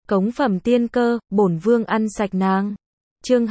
Cống phẩm tiên cơ, bổn vương ăn sạch nàng. Chương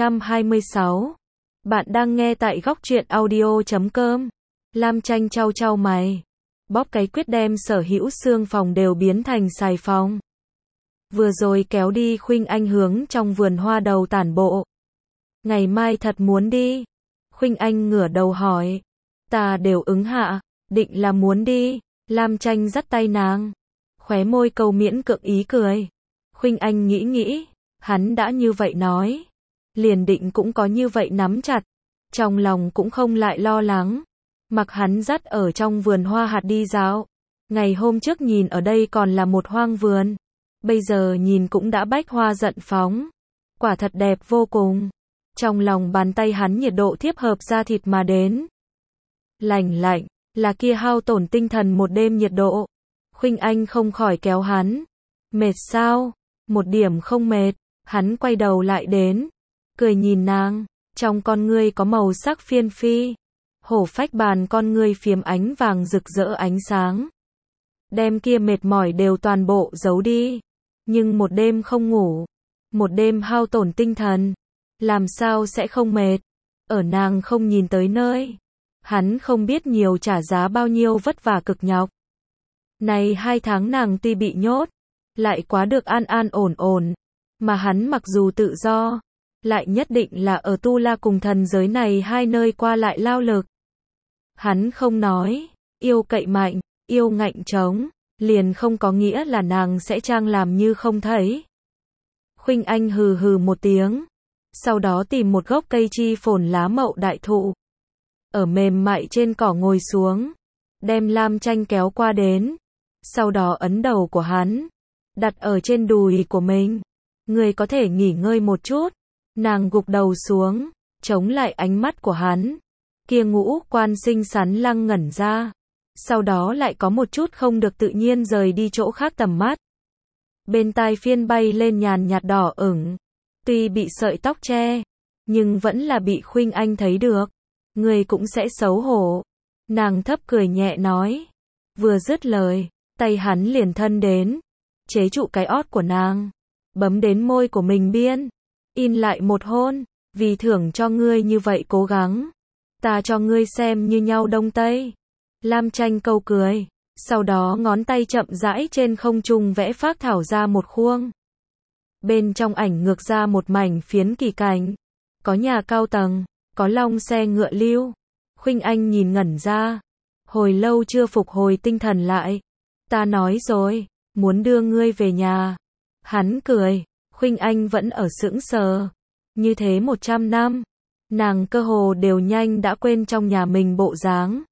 226. Bạn đang nghe tại góc truyện audio.com. Lam Tranh chau chau mày, bóp cái quyết đem sở hữu xương phòng đều biến thành xài phòng. Vừa rồi kéo đi Khuynh Anh hướng trong vườn hoa đầu tản bộ. Ngày mai thật muốn đi? Khuynh Anh ngửa đầu hỏi. Ta đều ứng hạ, định là muốn đi. Lam Tranh dắt tay nàng, khóe môi câu miễn cưỡng ý cười. Khuynh Anh nghĩ, hắn đã như vậy nói, liền định cũng có như vậy nắm chặt, trong lòng cũng không lại lo lắng. Mặc hắn dắt ở trong vườn hoa hạt đi dạo. Ngày hôm trước nhìn ở đây còn là một hoang vườn, bây giờ nhìn cũng đã bách hoa giận phóng, quả thật đẹp vô cùng. Trong lòng bàn tay hắn nhiệt độ thiếp hợp da thịt mà đến. Lạnh lạnh, là kia hao tổn tinh thần một đêm nhiệt độ. Khuynh Anh không khỏi kéo hắn. Mệt sao? Một điểm không mệt. Hắn quay đầu lại đến, cười nhìn nàng, trong con ngươi có màu sắc phiên phi. Hổ phách bàn con ngươi phiếm ánh vàng rực rỡ ánh sáng, đem kia mệt mỏi đều toàn bộ giấu đi. Nhưng một đêm không ngủ, một đêm hao tổn tinh thần, làm sao sẽ không mệt? Ở nàng không nhìn tới nơi, hắn không biết nhiều trả giá bao nhiêu vất vả cực nhọc. Này 2 tháng nàng tuy bị nhốt, lại quá được an an ổn ổn, mà hắn mặc dù tự do, lại nhất định là ở Tu La cùng thần giới này hai nơi qua lại lao lực. Hắn không nói, yêu cậy mạnh, yêu ngạnh trống, liền không có nghĩa là nàng sẽ trang làm như không thấy. Khuynh Anh hừ hừ một tiếng, sau đó tìm một gốc cây chi phồn lá mậu đại thụ, ở mềm mại trên cỏ ngồi xuống, đem Lam Tranh kéo qua đến, sau đó ấn đầu của hắn, đặt ở trên đùi của mình. Người có thể nghỉ ngơi một chút. Nàng gục đầu xuống, chống lại ánh mắt của hắn. Kia ngũ quan xinh xắn lăng ngẩn ra, sau đó lại có một chút không được tự nhiên rời đi chỗ khác tầm mắt. Bên tai phiên bay lên nhàn nhạt đỏ ửng, tuy bị sợi tóc che, nhưng vẫn là bị Khuynh Anh thấy được. Người cũng sẽ xấu hổ. Nàng thấp cười nhẹ nói. Vừa dứt lời, tay hắn liền thân đến, chế trụ cái ót của nàng, bấm đến môi của mình biên, in lại một hôn. Vì thưởng cho ngươi như vậy cố gắng, ta cho ngươi xem như nhau đông tây. Lam Tranh câu cười, sau đó ngón tay chậm rãi trên không trung vẽ phác thảo ra một khuôn. Bên trong ảnh ngược ra một mảnh phiến kỳ cảnh, có nhà cao tầng, có long xe ngựa lưu. Khuynh Anh nhìn ngẩn ra, hồi lâu chưa phục hồi tinh thần lại. Ta nói rồi, muốn đưa ngươi về nhà. Hắn cười, Khuynh Anh vẫn ở sững sờ. Như thế 100 năm, nàng cơ hồ đều nhanh đã quên trong nhà mình bộ dáng.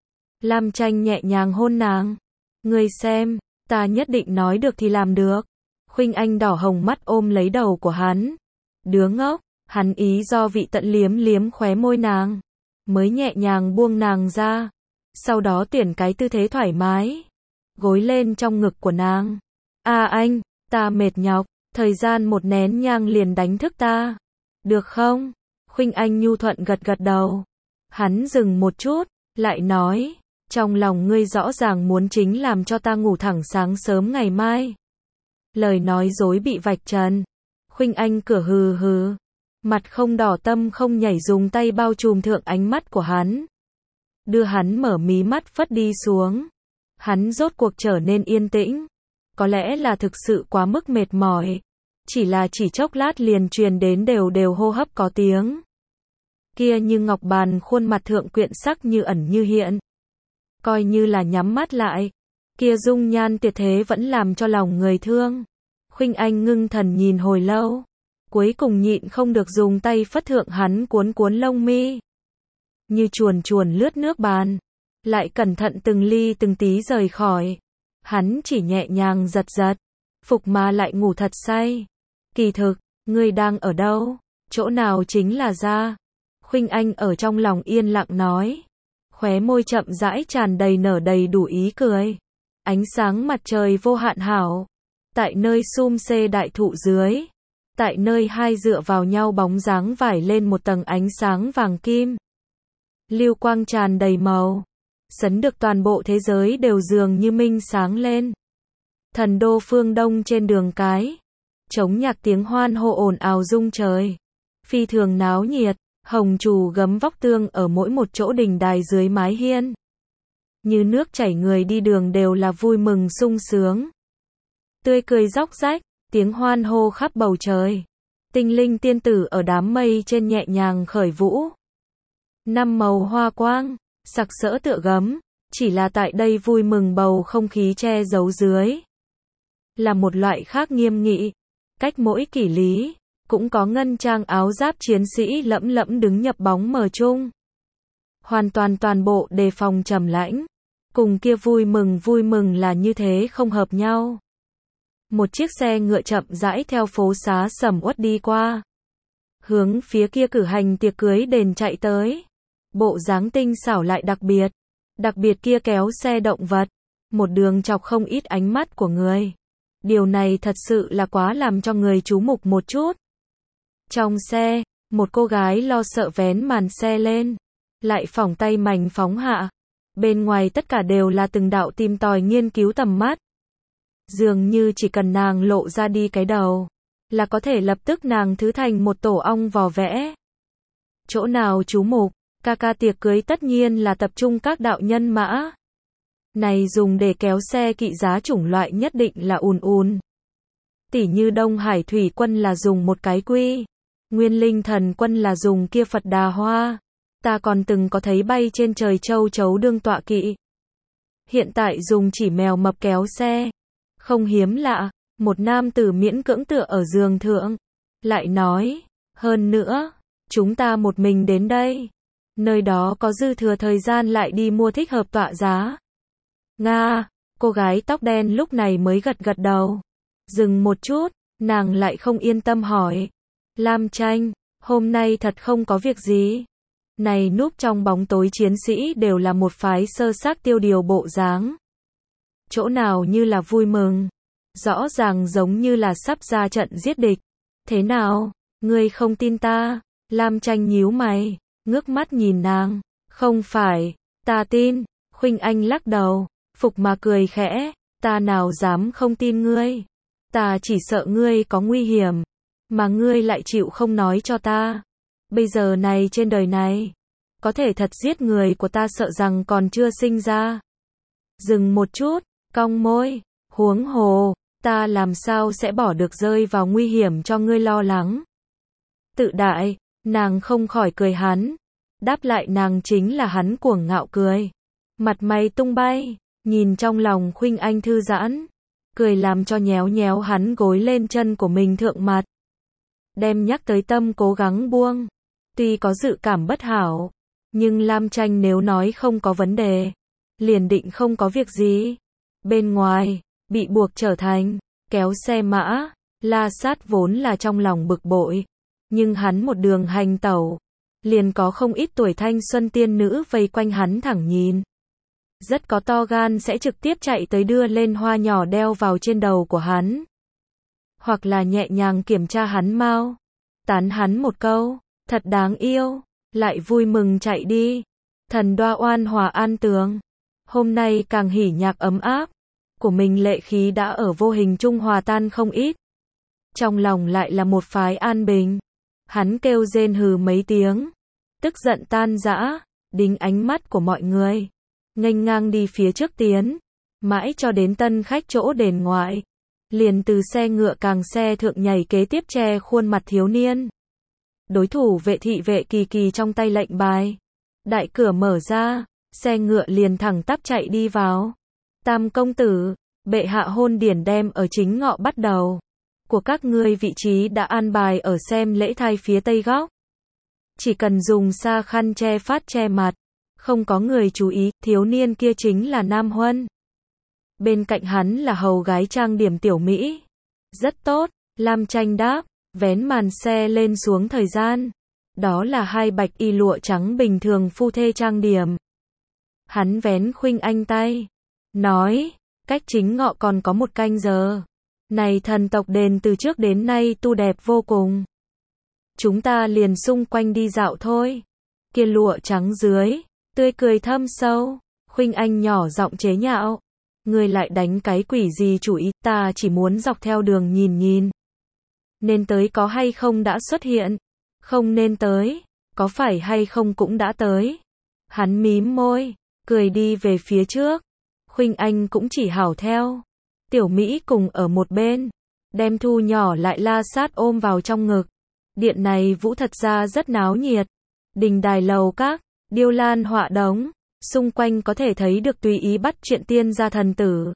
Lam Tranh nhẹ nhàng hôn nàng. Ngươi xem, ta nhất định nói được thì làm được. Khuynh Anh đỏ hồng mắt ôm lấy đầu của hắn. Đứa ngốc, hắn ý do vị tận liếm liếm khóe môi nàng, mới nhẹ nhàng buông nàng ra. Sau đó tuyển cái tư thế thoải mái, gối lên trong ngực của nàng. Anh, ta mệt nhọc, thời gian một nén nhang liền đánh thức ta. Được không? Khuynh Anh nhu thuận gật gật đầu. Hắn dừng một chút, lại nói, trong lòng ngươi rõ ràng muốn chính làm cho ta ngủ thẳng sáng sớm ngày mai. Lời nói dối bị vạch trần. Khuynh Anh cửa hừ hừ, mặt không đỏ tâm không nhảy, dùng tay bao trùm thượng ánh mắt của hắn, đưa hắn mở mí mắt phất đi xuống. Hắn rốt cuộc trở nên yên tĩnh, có lẽ là thực sự quá mức mệt mỏi, chỉ chốc lát liền truyền đến đều đều hô hấp có tiếng. Kia như ngọc bàn khuôn mặt thượng quyện sắc như ẩn như hiện, coi như là nhắm mắt lại, kia dung nhan tuyệt thế vẫn làm cho lòng người thương. Khuynh Anh ngưng thần nhìn hồi lâu, cuối cùng nhịn không được dùng tay phất thượng hắn cuốn cuốn lông mi, như chuồn chuồn lướt nước bàn, lại cẩn thận từng ly từng tí rời khỏi. Hắn chỉ nhẹ nhàng giật giật, phục mà lại ngủ thật say. Kỳ thực, ngươi đang ở đâu? Chỗ nào chính là ra? Khuynh Anh ở trong lòng yên lặng nói, khóe môi chậm rãi tràn đầy nở đầy đủ ý cười. Ánh sáng mặt trời vô hạn hảo, tại nơi sum xê đại thụ dưới, tại nơi hai dựa vào nhau bóng dáng vải lên một tầng ánh sáng vàng kim. Lưu quang tràn đầy màu, sấn được toàn bộ thế giới đều dường như minh sáng lên. Thần đô phương Đông trên đường cái. Trống nhạc tiếng hoan hô ồn ào rung trời. Phi thường náo nhiệt, hồng trù gấm vóc tương ở mỗi một chỗ đình đài dưới mái hiên. Như nước chảy, người đi đường đều là vui mừng sung sướng. Tươi cười róc rách, tiếng hoan hô khắp bầu trời. Tinh linh tiên tử ở đám mây trên nhẹ nhàng khởi vũ. Năm màu hoa quang, sặc sỡ tựa gấm, chỉ là tại đây vui mừng bầu không khí che giấu dưới. Là một loại khác nghiêm nghị, cách mỗi kỷ lý, cũng có ngân trang áo giáp chiến sĩ lẫm lẫm đứng nhập bóng mờ chung. Hoàn toàn bộ đề phòng trầm lãnh, cùng kia vui mừng là như thế không hợp nhau. Một chiếc xe ngựa chậm rãi theo phố xá sầm uất đi qua. Hướng phía kia cử hành tiệc cưới đền chạy tới. Bộ dáng tinh xảo lại đặc biệt kia kéo xe động vật. Một đường chọc không ít ánh mắt của người. Điều này thật sự là quá làm cho người chú mục một chút. Trong xe, một cô gái lo sợ vén màn xe lên. Lại phỏng tay mảnh phóng hạ. Bên ngoài tất cả đều là từng đạo tìm tòi nghiên cứu tầm mắt. Dường như chỉ cần nàng lộ ra đi cái đầu, là có thể lập tức nàng thứ thành một tổ ong vò vẽ. Chỗ nào chú mục, ca tiệc cưới tất nhiên là tập trung các đạo nhân mã. Này dùng để kéo xe kỵ giá chủng loại nhất định là ùn. Tỉ như Đông Hải Thủy Quân là dùng một cái quy. Nguyên Linh Thần Quân là dùng kia Phật Đà Hoa. Ta còn từng có thấy bay trên trời châu chấu đương tọa kỵ. Hiện tại dùng chỉ mèo mập kéo xe. Không hiếm lạ, một nam tử miễn cưỡng tựa ở giường thượng. Lại nói, hơn nữa, chúng ta một mình đến đây. Nơi đó có dư thừa thời gian lại đi mua thích hợp tọa giá. Nga, cô gái tóc đen lúc này mới gật đầu. Dừng một chút, nàng lại không yên tâm hỏi. Lam Tranh, hôm nay thật không có việc gì. Này núp trong bóng tối chiến sĩ đều là một phái sơ xác tiêu điều bộ dáng. Chỗ nào như là vui mừng. Rõ ràng giống như là sắp ra trận giết địch. Thế nào, ngươi không tin ta? Lam Tranh nhíu mày, ngước mắt nhìn nàng. Không phải, ta tin. Khuynh Anh lắc đầu, phục mà cười khẽ. Ta nào dám không tin ngươi. Ta chỉ sợ ngươi có nguy hiểm. Mà ngươi lại chịu không nói cho ta. Bây giờ này trên đời này, có thể thật giết người của ta sợ rằng còn chưa sinh ra. Dừng một chút, cong môi, huống hồ, ta làm sao sẽ bỏ được rơi vào nguy hiểm cho ngươi lo lắng. Tự đại, nàng không khỏi cười hắn. Đáp lại nàng chính là hắn cuồng ngạo cười. Mặt mày tung bay, nhìn trong lòng Khuynh Anh thư giãn. Cười làm cho nhéo hắn gối lên chân của mình thượng mặt. Đem nhắc tới tâm cố gắng buông. Tuy có dự cảm bất hảo, nhưng Lam Tranh nếu nói không có vấn đề, liền định không có việc gì. Bên ngoài, bị buộc trở thành, kéo xe mã, La Sát vốn là trong lòng bực bội. Nhưng hắn một đường hành tẩu, liền có không ít tuổi thanh xuân tiên nữ vây quanh hắn thẳng nhìn. Rất có to gan sẽ trực tiếp chạy tới đưa lên hoa nhỏ đeo vào trên đầu của hắn. Hoặc là nhẹ nhàng kiểm tra hắn mau, tán hắn một câu, thật đáng yêu, lại vui mừng chạy đi. Thần đoa oan hòa an tường. Hôm nay càng hỉ nhạc ấm áp, của mình lệ khí đã ở vô hình trung hòa tan không ít. Trong lòng lại là một phái an bình. Hắn kêu rên hừ mấy tiếng, tức giận tan rã, đính ánh mắt của mọi người. Nghênh ngang đi phía trước tiến, mãi cho đến tân khách chỗ đền ngoại. Liền từ xe ngựa càng xe thượng nhảy kế tiếp che khuôn mặt thiếu niên. Đối thủ vệ thị vệ kỳ trong tay lệnh bài. Đại cửa mở ra, xe ngựa liền thẳng tắp chạy đi vào. Tam công tử, bệ hạ hôn điển đem ở chính ngọ bắt đầu. Của các ngươi vị trí đã an bài ở xem lễ thai phía tây góc. Chỉ cần dùng sa khăn che phát che mặt. Không có người chú ý, thiếu niên kia chính là Nam Huân. Bên cạnh hắn là hầu gái trang điểm tiểu Mỹ. Rất tốt, Lam Tranh đáp, vén màn xe lên xuống thời gian. Đó là hai bạch y lụa trắng bình thường phu thê trang điểm. Hắn vén Khuynh Anh tay, nói, cách chính ngọ còn có một canh giờ. Này thần tộc đền từ trước đến nay tu đẹp vô cùng. Chúng ta liền xung quanh đi dạo thôi. Kia lụa trắng dưới, tươi cười thâm sâu. Khuynh Anh nhỏ giọng chế nhạo. Ngươi lại đánh cái quỷ gì chủ ý, ta chỉ muốn dọc theo đường nhìn nhìn. Nên tới có hay không đã xuất hiện, không nên tới, có phải hay không cũng đã tới. Hắn mím môi, cười đi về phía trước. Khuynh Anh cũng chỉ hảo theo. Tiểu Mỹ cùng ở một bên, đem Thu nhỏ lại la sát ôm vào trong ngực. Điện này vũ thật ra rất náo nhiệt. Đình đài lầu các, điêu lan họa đống, xung quanh có thể thấy được tùy ý bắt chuyện tiên gia thần tử.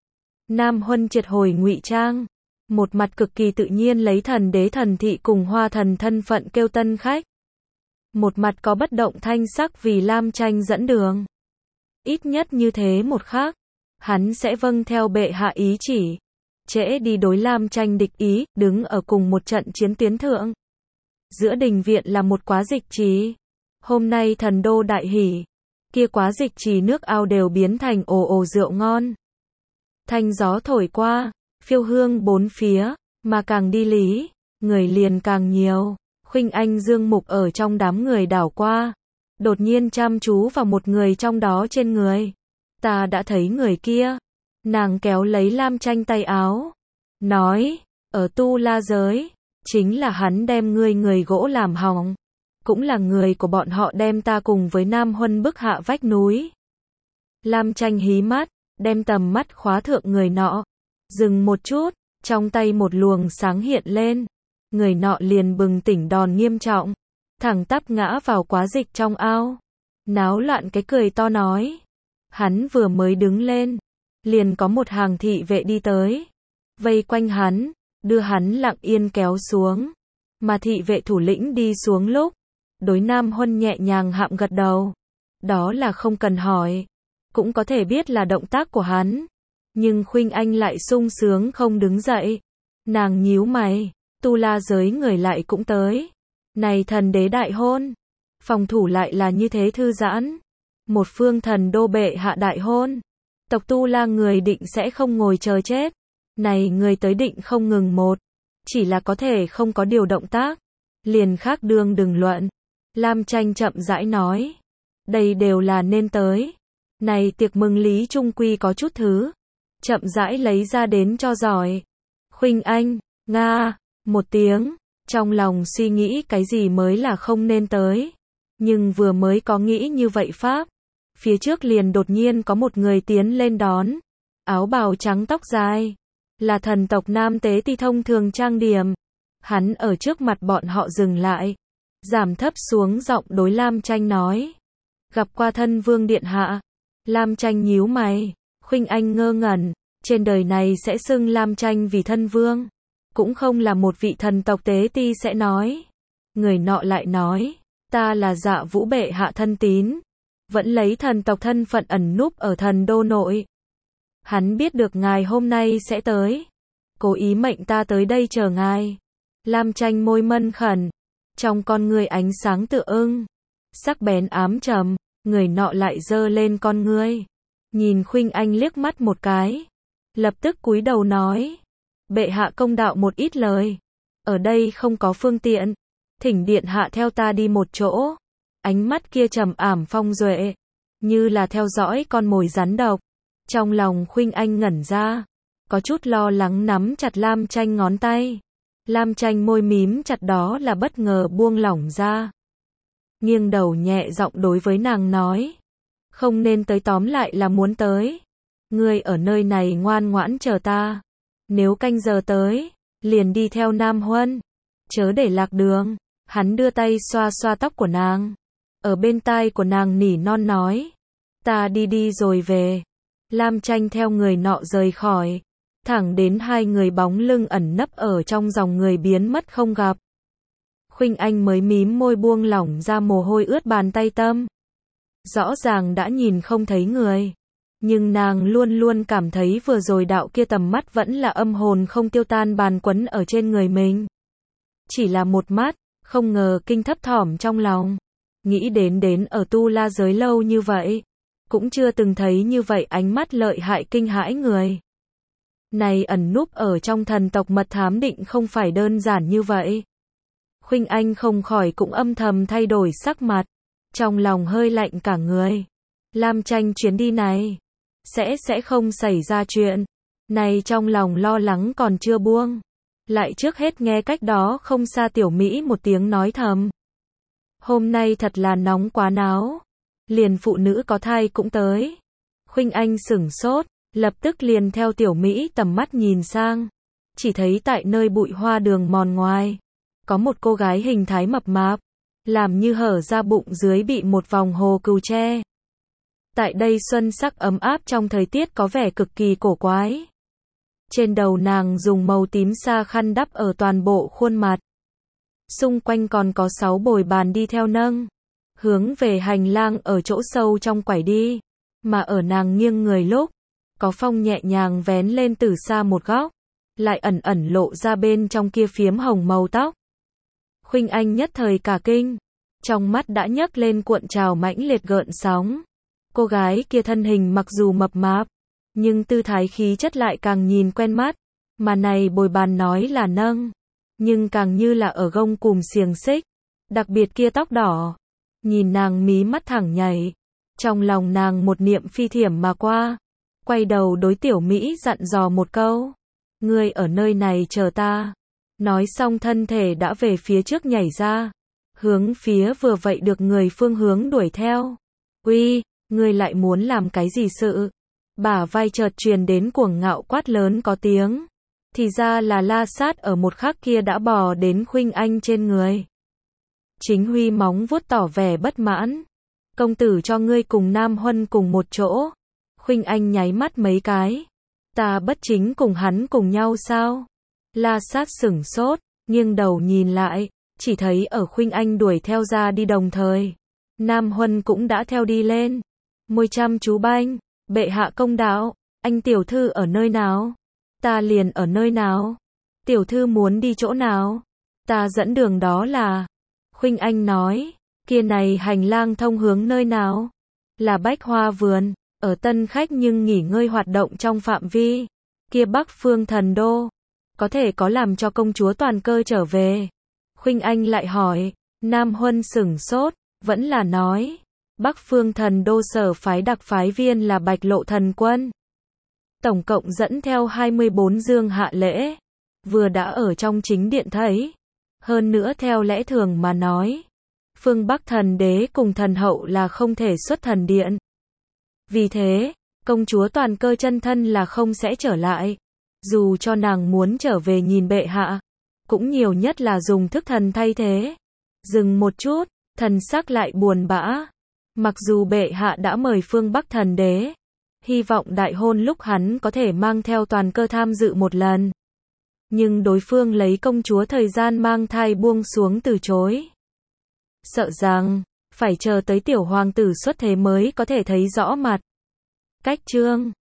Nam Huân triệt hồi ngụy trang, một mặt cực kỳ tự nhiên lấy thần đế thần thị cùng hoa thần thân phận kêu tân khách. Một mặt có bất động thanh sắc vì Lam Tranh dẫn đường. Ít nhất như thế một khắc, hắn sẽ vâng theo bệ hạ ý chỉ. Trễ đi đối Lam Tranh địch ý, đứng ở cùng một trận chiến tiến thượng. Giữa đình viện là một quá dịch trì. Hôm nay thần đô đại hỉ. Kia quá dịch trì nước ao đều biến thành ồ ồ rượu ngon. Thanh gió thổi qua, phiêu hương bốn phía, mà càng đi lý, người liền càng nhiều. Khuynh Anh dương mục ở trong đám người đảo qua, đột nhiên chăm chú vào một người trong đó trên người. Ta đã thấy người kia. Nàng kéo lấy Lam Tranh tay áo, nói, ở Tu La giới, chính là hắn đem người gỗ làm hỏng, cũng là người của bọn họ đem ta cùng với Nam Huân bức hạ vách núi. Lam Tranh hí mắt, đem tầm mắt khóa thượng người nọ, dừng một chút, trong tay một luồng sáng hiện lên, người nọ liền bừng tỉnh đòn nghiêm trọng, thẳng tắp ngã vào quá dịch trong ao, náo loạn cái cười to nói. Hắn vừa mới đứng lên, liền có một hàng thị vệ đi tới, vây quanh hắn, đưa hắn lặng yên kéo xuống, mà thị vệ thủ lĩnh đi xuống lúc, đối Nam Huân nhẹ nhàng hạm gật đầu, đó là không cần hỏi, cũng có thể biết là động tác của hắn, nhưng Khuynh Anh lại sung sướng không đứng dậy, nàng nhíu mày, Tu La giới người lại cũng tới, này thần đế đại hôn, phòng thủ lại là như thế thư giãn, một phương thần đô bệ hạ đại hôn, tộc Tu La người định sẽ không ngồi chờ chết, này người tới định không ngừng một, chỉ là có thể không có điều động tác, liền khác đương đừng luận. Lam Tranh chậm rãi nói, đây đều là nên tới, này tiệc mừng lý trung quy có chút thứ, chậm rãi lấy ra đến cho giỏi. Khuynh Anh, nga, một tiếng, trong lòng suy nghĩ cái gì mới là không nên tới, nhưng vừa mới có nghĩ như vậy pháp, phía trước liền đột nhiên có một người tiến lên đón, áo bào trắng tóc dài, là thần tộc nam tế ti thông thường trang điểm, hắn ở trước mặt bọn họ dừng lại, giảm thấp xuống giọng đối Lam Tranh nói, gặp qua thân vương điện hạ. Lam Tranh nhíu mày, Khuynh Anh ngơ ngẩn, trên đời này sẽ xưng Lam Tranh vì thân vương, cũng không là một vị thần tộc tế ti sẽ nói. Người nọ lại nói, ta là Dạ Vũ bệ hạ thân tín, vẫn lấy thần tộc thân phận ẩn núp ở thần đô nội. Hắn biết được ngài hôm nay sẽ tới, cố ý mệnh ta tới đây chờ ngài. Lam Tranh môi mân khẩn, trong con người ánh sáng tựa ưng, sắc bén ám trầm, người nọ lại giơ lên con ngươi, nhìn Khuynh Anh liếc mắt một cái, lập tức cúi đầu nói, bệ hạ công đạo một ít lời, ở đây không có phương tiện, thỉnh điện hạ theo ta đi một chỗ. Ánh mắt kia trầm ảm phong duệ, như là theo dõi con mồi rắn độc. Trong lòng Khuynh Anh ngẩn ra, có chút lo lắng nắm chặt Lam Tranh ngón tay. Lam Tranh môi mím chặt đó là bất ngờ buông lỏng ra. Nghiêng đầu nhẹ giọng đối với nàng nói, không nên tới, tóm lại là muốn tới. Ngươi ở nơi này ngoan ngoãn chờ ta. Nếu canh giờ tới, liền đi theo Nam Huân, chớ để lạc đường. Hắn đưa tay xoa xoa tóc của nàng, ở bên tai của nàng nỉ non nói, ta đi rồi về. Lam Tranh theo người nọ rời khỏi, thẳng đến hai người bóng lưng ẩn nấp ở trong dòng người biến mất không gặp. Khuynh Anh mới mím môi buông lỏng ra mồ hôi ướt bàn tay tâm. Rõ ràng đã nhìn không thấy người, nhưng nàng luôn luôn cảm thấy vừa rồi đạo kia tầm mắt vẫn là âm hồn không tiêu tan bàn quấn ở trên người mình. Chỉ là một mắt, không ngờ kinh thấp thỏm trong lòng. Nghĩ đến ở Tu La giới lâu như vậy, cũng chưa từng thấy như vậy ánh mắt lợi hại kinh hãi người. Này ẩn núp ở trong thần tộc mật thám định không phải đơn giản như vậy. Khuynh Anh không khỏi cũng âm thầm thay đổi sắc mặt, trong lòng hơi lạnh cả người. Lam Tranh chuyến đi này, sẽ không xảy ra chuyện. Này trong lòng lo lắng còn chưa buông. Lại trước hết nghe cách đó không xa Tiểu Mỹ một tiếng nói thầm. Hôm nay thật là nóng quá náo. Liền phụ nữ có thai cũng tới. Khuynh Anh sửng sốt, lập tức liền theo Tiểu Mỹ tầm mắt nhìn sang. Chỉ thấy tại nơi bụi hoa đường mòn ngoài. Có một cô gái hình thái mập mạp. Làm như hở ra bụng dưới bị một vòng hồ cừu che. Tại đây xuân sắc ấm áp trong thời tiết có vẻ cực kỳ cổ quái. Trên đầu nàng dùng màu tím sa khăn đắp ở toàn bộ khuôn mặt. Xung quanh còn có 6 bồi bàn đi theo nâng. Hướng về hành lang ở chỗ sâu trong quải đi. Mà ở nàng nghiêng người lúc. Có phong nhẹ nhàng vén lên từ xa một góc. Lại ẩn ẩn lộ ra bên trong kia phiếm hồng màu tóc. Khuynh Anh nhất thời cả kinh. Trong mắt đã nhấc lên cuộn trào mãnh liệt gợn sóng. Cô gái kia thân hình mặc dù mập mạp. Nhưng tư thái khí chất lại càng nhìn quen mắt. Mà này bồi bàn nói là nâng. Nhưng càng như là ở gông cùm xiềng xích. Đặc biệt kia tóc đỏ. Nhìn nàng mí mắt thẳng nhảy. Trong lòng nàng một niệm phi thiểm mà qua. Quay đầu đối Tiểu Mỹ dặn dò một câu. Ngươi ở nơi này chờ ta. Nói xong thân thể đã về phía trước nhảy ra. Hướng phía vừa vậy được người phương hướng đuổi theo. Uy, ngươi lại muốn làm cái gì sự? Bả vai chợt truyền đến cuồng ngạo quát lớn có tiếng. Thì ra là La Sát ở một khắc kia đã bò đến Khuynh Anh trên người. Chính Huy móng vuốt tỏ vẻ bất mãn. Công tử cho ngươi cùng Nam Huân cùng một chỗ. Khuynh Anh nháy mắt mấy cái. Ta bất chính cùng hắn cùng nhau sao? La Sát sửng sốt, nghiêng đầu nhìn lại, chỉ thấy ở Khuynh Anh đuổi theo ra đi đồng thời. Nam Huân cũng đã theo đi lên. Môi chăm chú banh, bệ hạ công đạo, anh tiểu thư ở nơi nào? Ta liền ở nơi nào? Tiểu thư muốn đi chỗ nào? Ta dẫn đường đó là. Khuynh Anh nói, kia này hành lang thông hướng nơi nào? Là Bách Hoa Vườn, ở tân khách nhưng nghỉ ngơi hoạt động trong phạm vi. Kia Bắc Phương Thần Đô, có thể có làm cho công chúa Toàn Cơ trở về. Khuynh Anh lại hỏi, Nam Huân sửng sốt, vẫn là nói, Bắc Phương Thần Đô sở phái đặc phái viên là Bạch Lộ Thần Quân. Tổng cộng dẫn theo 24 dương hạ lễ, vừa đã ở trong chính điện thấy. Hơn nữa theo lẽ thường mà nói, phương Bắc thần đế cùng thần hậu là không thể xuất thần điện. Vì thế, công chúa Toàn Cơ chân thân là không sẽ trở lại. Dù cho nàng muốn trở về nhìn bệ hạ, cũng nhiều nhất là dùng thức thần thay thế. Dừng một chút, thần sắc lại buồn bã. Mặc dù bệ hạ đã mời phương Bắc thần đế, hy vọng đại hôn lúc hắn có thể mang theo Toàn Cơ tham dự một lần. Nhưng đối phương lấy công chúa thời gian mang thai buông xuống từ chối. Sợ rằng, phải chờ tới tiểu hoàng tử xuất thế mới có thể thấy rõ mặt. Cách chương